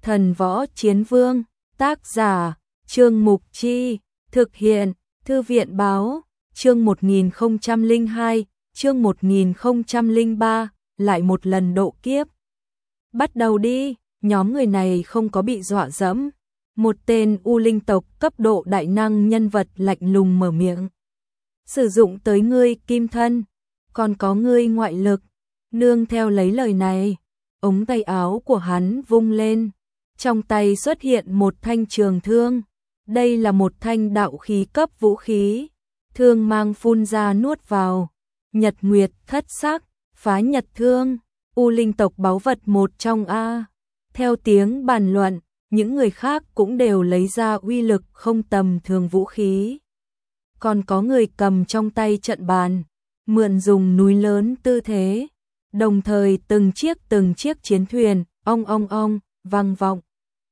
Thần Võ Chiến Vương, tác giả, Trương Mục Chi, thực hiện, Thư viện báo, chương 1002, chương 1003, lại một lần độ kiếp. Bắt đầu đi, nhóm người này không có bị dọa dẫm. Một tên U Linh tộc cấp độ đại năng nhân vật lạnh lùng mở miệng. Sử dụng tới ngươi kim thân, còn có ngươi ngoại lực. Nương theo lấy lời này, ống tay áo của hắn vung lên. Trong tay xuất hiện một thanh trường thương. Đây là một thanh đạo khí cấp vũ khí. Thương mang phun ra nuốt vào. Nhật nguyệt thất sắc, phá nhật thương. U Linh tộc báu vật một trong A. Theo tiếng bàn luận, những người khác cũng đều lấy ra uy lực không tầm thường vũ khí. Còn có người cầm trong tay trận bàn, mượn dùng núi lớn tư thế. Đồng thời từng chiếc chiến thuyền, ong, vang vọng.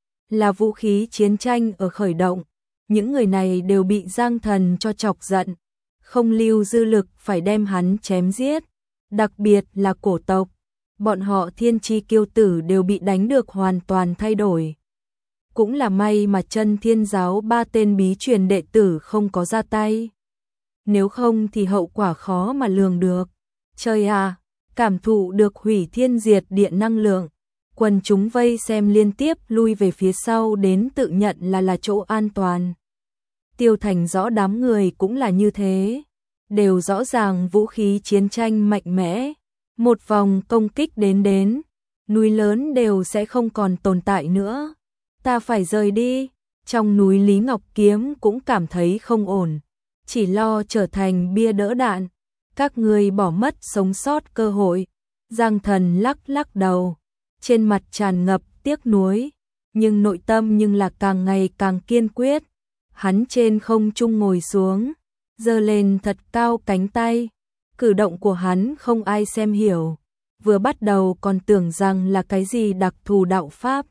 Là vũ khí chiến tranh ở khởi động. Những người này đều bị Giang Thần cho chọc giận. Không lưu dư lực phải đem hắn chém giết. Đặc biệt là cổ tộc. Bọn họ thiên chi kiêu tử đều bị đánh được hoàn toàn thay đổi. Cũng là may mà chân thiên giáo 3 tên bí truyền đệ tử không có ra tay. Nếu không thì hậu quả khó mà lường được. Trời à, cảm thụ được hủy thiên diệt địa năng lượng. Quần chúng vây xem liên tiếp lui về phía sau đến tự nhận là chỗ an toàn. Tiêu Thành rõ đám người cũng là như thế. Đều rõ ràng vũ khí chiến tranh mạnh mẽ. Một vòng công kích đến, núi lớn đều sẽ không còn tồn tại nữa. Ta phải rời đi. Trong núi Lý Ngọc Kiếm cũng cảm thấy không ổn. Chỉ lo trở thành bia đỡ đạn. Các người bỏ mất sống sót cơ hội. Giang Thần lắc đầu. Trên mặt tràn ngập tiếc nuối. Nhưng nội tâm là càng ngày càng kiên quyết. Hắn trên không trung ngồi xuống. Giơ lên thật cao cánh tay. Cử động của hắn không ai xem hiểu. Vừa bắt đầu còn tưởng rằng là cái gì đặc thù đạo pháp.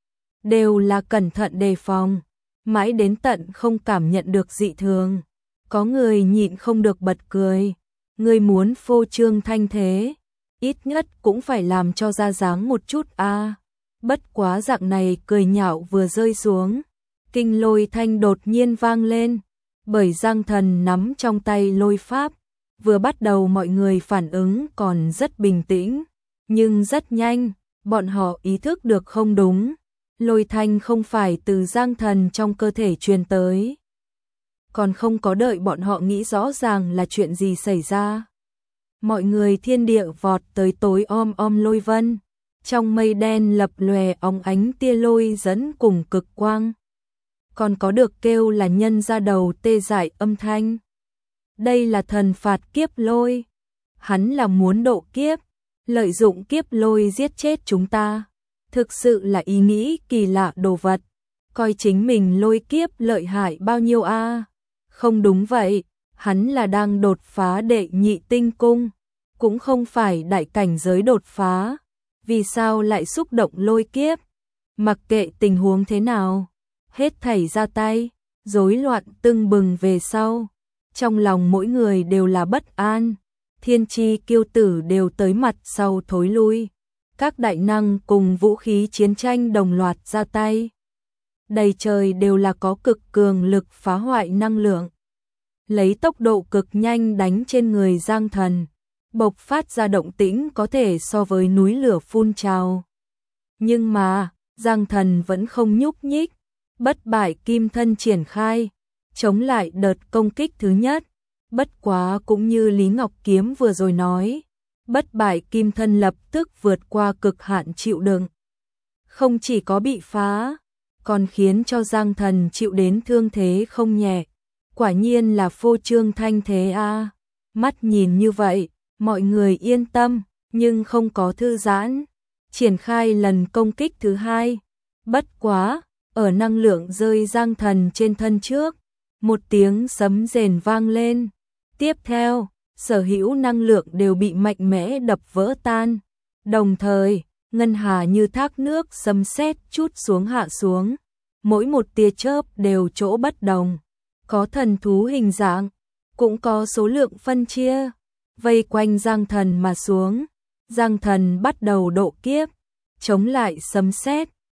Đều là cẩn thận đề phòng. Mãi đến tận không cảm nhận được dị thường. Có người nhịn không được bật cười. Người muốn phô trương thanh thế. Ít nhất cũng phải làm cho ra dáng một chút a. Bất quá dạng này cười nhạo vừa rơi xuống. Kinh lôi thanh đột nhiên vang lên. Bởi Giang Thần nắm trong tay lôi pháp. Vừa bắt đầu mọi người phản ứng còn rất bình tĩnh. Nhưng rất nhanh, bọn họ ý thức được không đúng. Lôi thanh không phải từ Giang Thần trong cơ thể truyền tới. Còn không có đợi bọn họ nghĩ rõ ràng là chuyện gì xảy ra. Mọi người thiên địa vọt tới tối om lôi vân. Trong mây đen lập lòe óng ánh tia lôi dẫn cùng cực quang. Còn có được kêu là nhân ra đầu tê dại âm thanh. Đây là thần phạt kiếp lôi. Hắn là muốn độ kiếp. Lợi dụng kiếp lôi giết chết chúng ta. Thực sự là ý nghĩ kỳ lạ đồ vật. Coi chính mình lôi kiếp lợi hại bao nhiêu a? Không đúng vậy. Hắn là đang đột phá đệ nhị tinh cung. Cũng không phải đại cảnh giới đột phá. Vì sao lại xúc động lôi kiếp? Mặc kệ tình huống thế nào. Hết thảy ra tay. Rối loạn tưng bừng về sau. Trong lòng mỗi người đều là bất an. Thiên chi kiêu tử đều tới mặt sau thối lui. Các đại năng cùng vũ khí chiến tranh đồng loạt ra tay. Đầy trời đều là có cực cường lực phá hoại năng lượng. Lấy tốc độ cực nhanh đánh trên người Giang Thần. Bộc phát ra động tĩnh có thể so với núi lửa phun trào. Nhưng mà, Giang Thần vẫn không nhúc nhích. Bất bại kim thân triển khai. Chống lại đợt công kích thứ nhất. Bất quá cũng như Lý Ngọc Kiếm vừa rồi nói. Bất bại kim thân lập tức vượt qua cực hạn chịu đựng. Không chỉ có bị phá, còn khiến cho Giang Thần chịu đến thương thế không nhẹ. Quả nhiên là phô trương thanh thế a. Mắt nhìn như vậy, mọi người yên tâm, nhưng không có thư giãn. Triển khai lần công kích thứ hai. Bất quá, ở năng lượng rơi Giang Thần trên thân trước. Một tiếng sấm rền vang lên. Tiếp theo, sở hữu năng lượng đều bị mạnh mẽ đập vỡ tan. Đồng thời, ngân hà như thác nước sấm sét chút xuống hạ xuống. Mỗi một tia chớp đều chỗ bất đồng. Có thần thú hình dạng, cũng có số lượng phân chia. Vây quanh Giang Thần mà xuống. Giang Thần bắt đầu độ kiếp. Chống lại sấm sét.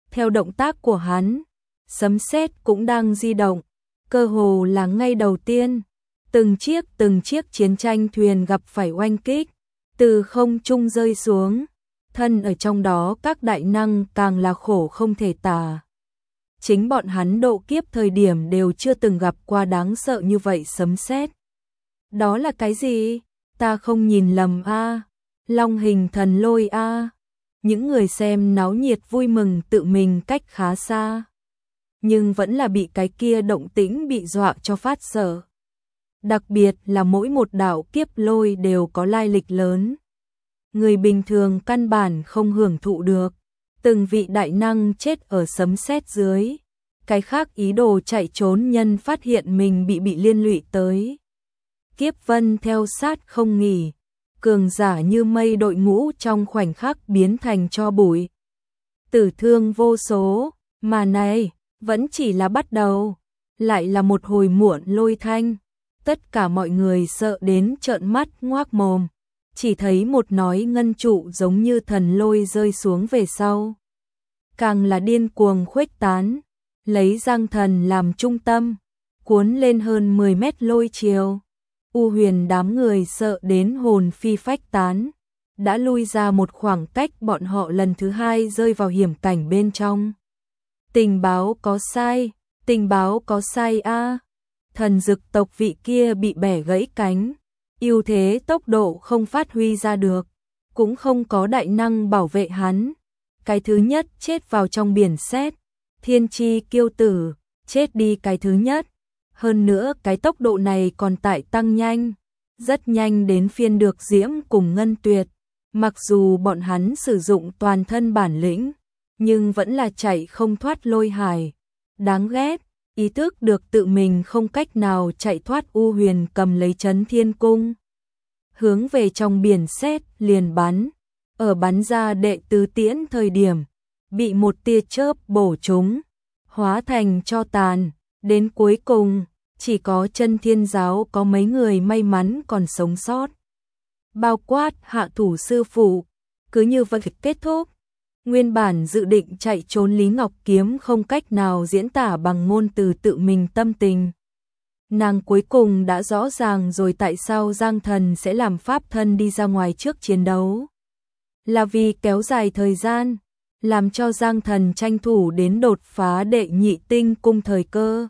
Theo động tác của hắn, sấm sét cũng đang di động, cơ hồ là ngay đầu tiên, từng chiếc chiến tranh thuyền gặp phải oanh kích, từ không trung rơi xuống, thân ở trong đó các đại năng càng là khổ không thể tả. Chính bọn hắn độ kiếp thời điểm đều chưa từng gặp qua đáng sợ như vậy sấm sét. Đó là cái gì? Ta không nhìn lầm a, Long hình thần lôi a. Những người xem náo nhiệt vui mừng tự mình cách khá xa, nhưng vẫn là bị cái kia động tĩnh bị dọa cho phát sợ. Đặc biệt là mỗi một đạo kiếp lôi đều có lai lịch lớn. Người bình thường căn bản không hưởng thụ được. Từng vị đại năng chết ở sấm sét dưới. Cái khác ý đồ chạy trốn nhân phát hiện mình bị liên lụy tới. Kiếp vân theo sát không nghỉ. Cường giả như mây đội ngũ trong khoảnh khắc biến thành tro bụi. Tử thương vô số, mà này, vẫn chỉ là bắt đầu. Lại là một hồi muộn lôi thanh. Tất cả mọi người sợ đến trợn mắt ngoác mồm. Chỉ thấy một nói ngân trụ giống như thần lôi rơi xuống về sau. Càng là điên cuồng khuếch tán, lấy Giang Thần làm trung tâm, cuốn lên hơn 10 mét lôi chiều. U Huyền đám người sợ đến hồn phi phách tán, đã lui ra một khoảng cách, bọn họ lần thứ hai rơi vào hiểm cảnh bên trong. Tình báo có sai a. Thần dực tộc vị kia bị bẻ gãy cánh, ưu thế tốc độ không phát huy ra được, cũng không có đại năng bảo vệ hắn. Cái thứ nhất chết vào trong biển sét, thiên chi kiêu tử, chết đi cái thứ nhất. Hơn nữa cái tốc độ này còn tại tăng nhanh, rất nhanh đến phiên được Diễm cùng Ngân Tuyệt. Mặc dù bọn hắn sử dụng toàn thân bản lĩnh, nhưng vẫn là chạy không thoát lôi hải. Đáng ghét, ý thức được tự mình không cách nào chạy thoát, U Huyền cầm lấy Chấn Thiên Cung, hướng về trong biển sét liền bắn. Ở bắn ra đệ tứ tiễn thời điểm, bị một tia chớp bổ trúng, hóa thành tro tàn. Đến cuối cùng, chỉ có Chân Thiên giáo có mấy người may mắn còn sống sót, bao quát hạ thủ sư phụ. Cứ như vậy kết thúc. Nguyên bản dự định chạy trốn Lý Ngọc Kiếm không cách nào diễn tả bằng ngôn từ tự mình tâm tình. Nàng cuối cùng đã rõ ràng rồi tại sao Giang Thần sẽ làm pháp thân đi ra ngoài trước chiến đấu. Là vì kéo dài thời gian, làm cho Giang Thần tranh thủ đến đột phá đệ nhị tinh cung thời cơ.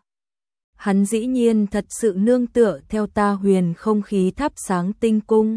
Hắn dĩ nhiên thật sự nương tựa theo Ta Huyền không khí thắp sáng tinh cung.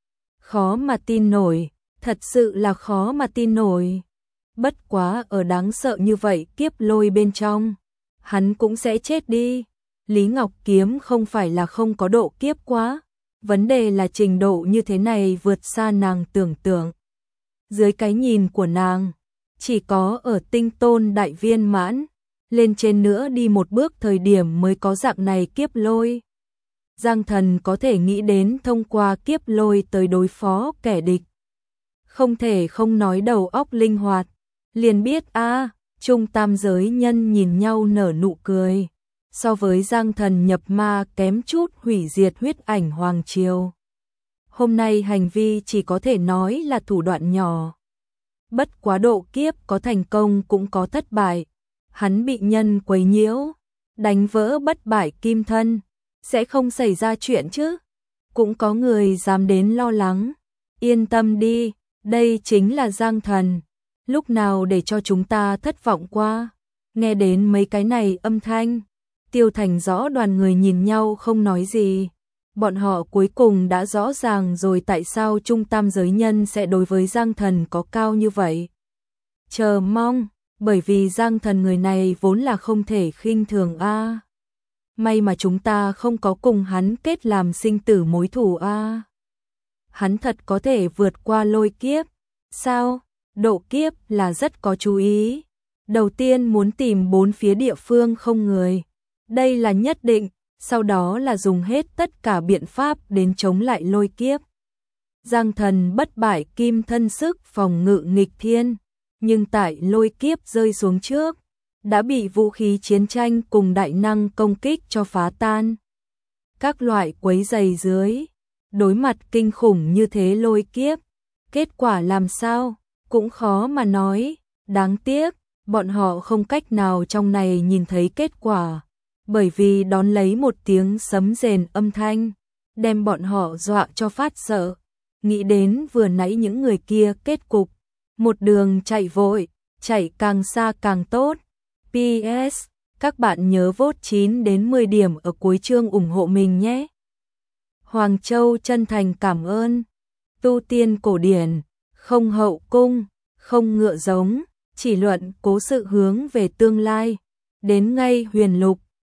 Khó mà tin nổi, thật sự là khó mà tin nổi. Bất quá ở đáng sợ như vậy kiếp lôi bên trong, hắn cũng sẽ chết đi. Lý Ngọc Kiếm không phải là không có độ kiếp quá, vấn đề là trình độ như thế này vượt xa nàng tưởng tượng. Dưới cái nhìn của nàng, chỉ có ở tinh tôn đại viên mãn, lên trên nữa đi một bước thời điểm mới có dạng này kiếp lôi. Giang Thần có thể nghĩ đến thông qua kiếp lôi tới đối phó kẻ địch. Không thể không nói đầu óc linh hoạt, liền biết trung tam giới nhân nhìn nhau nở nụ cười. So với Giang Thần nhập ma kém chút hủy diệt huyết ảnh hoàng triều. Hôm nay hành vi chỉ có thể nói là thủ đoạn nhỏ. Bất quá độ kiếp có thành công cũng có thất bại. Hắn bị nhân quấy nhiễu, đánh vỡ bất bại kim thân, sẽ không xảy ra chuyện chứ. Cũng có người dám đến lo lắng. Yên tâm đi, đây chính là Giang Thần. Lúc nào để cho chúng ta thất vọng qua. Nghe đến mấy cái này âm thanh, Tiêu Thành rõ đoàn người nhìn nhau không nói gì. Bọn họ cuối cùng đã rõ ràng rồi tại sao trung tam giới nhân sẽ đối với Giang Thần có cao như vậy. Chờ mong, bởi vì Giang Thần người này vốn là không thể khinh thường a. May mà chúng ta không có cùng hắn kết làm sinh tử mối thù a. Hắn thật có thể vượt qua lôi kiếp. Sao? Độ kiếp là rất có chú ý. Đầu tiên muốn tìm bốn phía địa phương không người. Đây là nhất định, sau đó là dùng hết tất cả biện pháp đến chống lại lôi kiếp. Giang Thần bất bại kim thân sức phòng ngự nghịch thiên, nhưng tại lôi kiếp rơi xuống trước, đã bị vũ khí chiến tranh cùng đại năng công kích cho phá tan. Các loại quấy giày dưới, đối mặt kinh khủng như thế lôi kiếp, kết quả làm sao, cũng khó mà nói. Đáng tiếc, bọn họ không cách nào trong này nhìn thấy kết quả, bởi vì đón lấy một tiếng sấm rền âm thanh, đem bọn họ dọa cho phát sợ, nghĩ đến vừa nãy những người kia kết cục, một đường chạy vội, chạy càng xa càng tốt. PS, các bạn nhớ vote 9 đến 10 điểm ở cuối chương ủng hộ mình nhé. Hoàng Châu chân thành cảm ơn. Tu tiên cổ điển, không hậu cung, không ngựa giống, chỉ luận cố sự hướng về tương lai. Đến ngay huyền lục,